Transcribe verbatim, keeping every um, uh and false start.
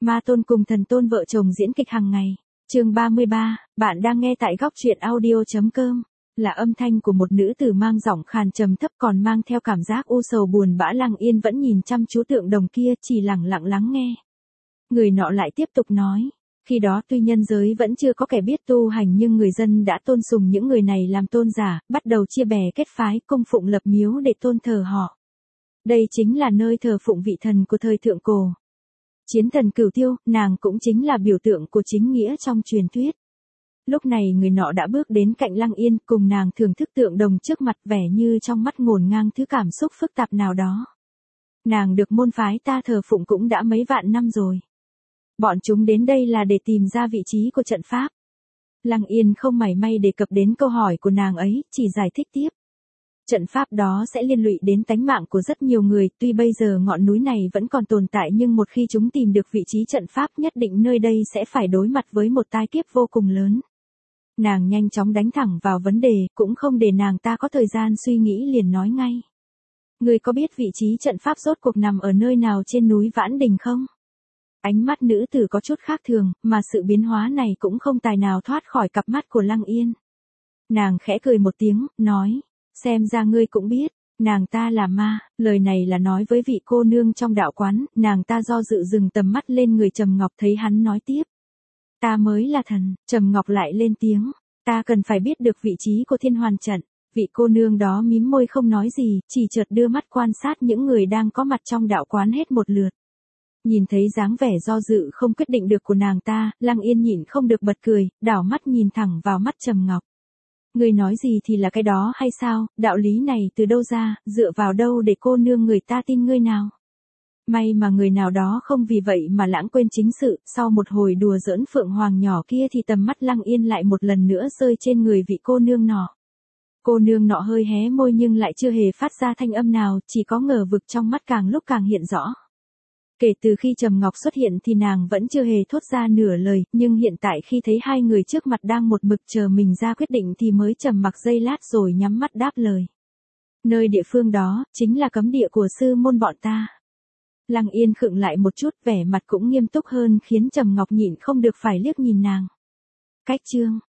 Ma tôn cùng thần tôn vợ chồng diễn kịch hàng ngày. Chương ba mươi ba, bạn đang nghe tại góc truyện audio chấm com. Là âm thanh của một nữ tử mang giọng khàn trầm thấp còn mang theo cảm giác u sầu buồn bã. Lăng Yên vẫn nhìn chăm chú tượng đồng kia, chỉ lặng lặng lắng nghe. Người nọ lại tiếp tục nói, khi đó tuy nhân giới vẫn chưa có kẻ biết tu hành nhưng người dân đã tôn sùng những người này làm tôn giả, bắt đầu chia bè kết phái, cung phụng lập miếu để tôn thờ họ. Đây chính là nơi thờ phụng vị thần của thời thượng cổ. Chiến thần Cửu Tiêu, nàng cũng chính là biểu tượng của chính nghĩa trong truyền thuyết. Lúc này người nọ đã bước đến cạnh Lăng Yên, cùng nàng thưởng thức tượng đồng trước mặt, vẻ như trong mắt ngổn ngang thứ cảm xúc phức tạp nào đó. Nàng được môn phái ta thờ phụng cũng đã mấy vạn năm rồi. Bọn chúng đến đây là để tìm ra vị trí của trận pháp. Lăng Yên không mảy may đề cập đến câu hỏi của nàng ấy, chỉ giải thích tiếp. Trận pháp đó sẽ liên lụy đến tánh mạng của rất nhiều người, tuy bây giờ ngọn núi này vẫn còn tồn tại nhưng một khi chúng tìm được vị trí trận pháp nhất định nơi đây sẽ phải đối mặt với một tai kiếp vô cùng lớn. Nàng nhanh chóng đánh thẳng vào vấn đề, cũng không để nàng ta có thời gian suy nghĩ liền nói ngay. Người có biết vị trí trận pháp rốt cuộc nằm ở nơi nào trên núi Vãn Đình không? Ánh mắt nữ tử có chút khác thường, mà sự biến hóa này cũng không tài nào thoát khỏi cặp mắt của Lăng Yên. Nàng khẽ cười một tiếng, nói, xem ra ngươi cũng biết, nàng ta là ma. Lời này là nói với vị cô nương trong đạo quán. Nàng ta do dự dừng tầm mắt lên người Trầm Ngọc, thấy hắn nói tiếp. Ta mới là thần. Trầm Ngọc lại lên tiếng, ta cần phải biết được vị trí của thiên hoàn trận. Vị cô nương đó mím môi không nói gì, chỉ chợt đưa mắt quan sát những người đang có mặt trong đạo quán hết một lượt. Nhìn thấy dáng vẻ do dự không quyết định được của nàng ta, Lăng Yên nhịn không được bật cười, đảo mắt nhìn thẳng vào mắt Trầm Ngọc. Người nói gì thì là cái đó hay sao, đạo lý này từ đâu ra, dựa vào đâu để cô nương người ta tin ngươi nào? May mà người nào đó không vì vậy mà lãng quên chính sự. Sau một hồi đùa giỡn phượng hoàng nhỏ kia thì tầm mắt Lăng Yên lại một lần nữa rơi trên người vị cô nương nọ. Cô nương nọ hơi hé môi nhưng lại chưa hề phát ra thanh âm nào, chỉ có ngờ vực trong mắt càng lúc càng hiện rõ. Kể từ khi Trầm Ngọc xuất hiện thì nàng vẫn chưa hề thốt ra nửa lời, nhưng hiện tại khi thấy hai người trước mặt đang một mực chờ mình ra quyết định thì mới trầm mặc giây lát rồi nhắm mắt đáp lời. Nơi địa phương đó, chính là cấm địa của sư môn bọn ta. Lăng Yên khựng lại một chút, vẻ mặt cũng nghiêm túc hơn khiến Trầm Ngọc nhịn không được phải liếc nhìn nàng. Cách chương,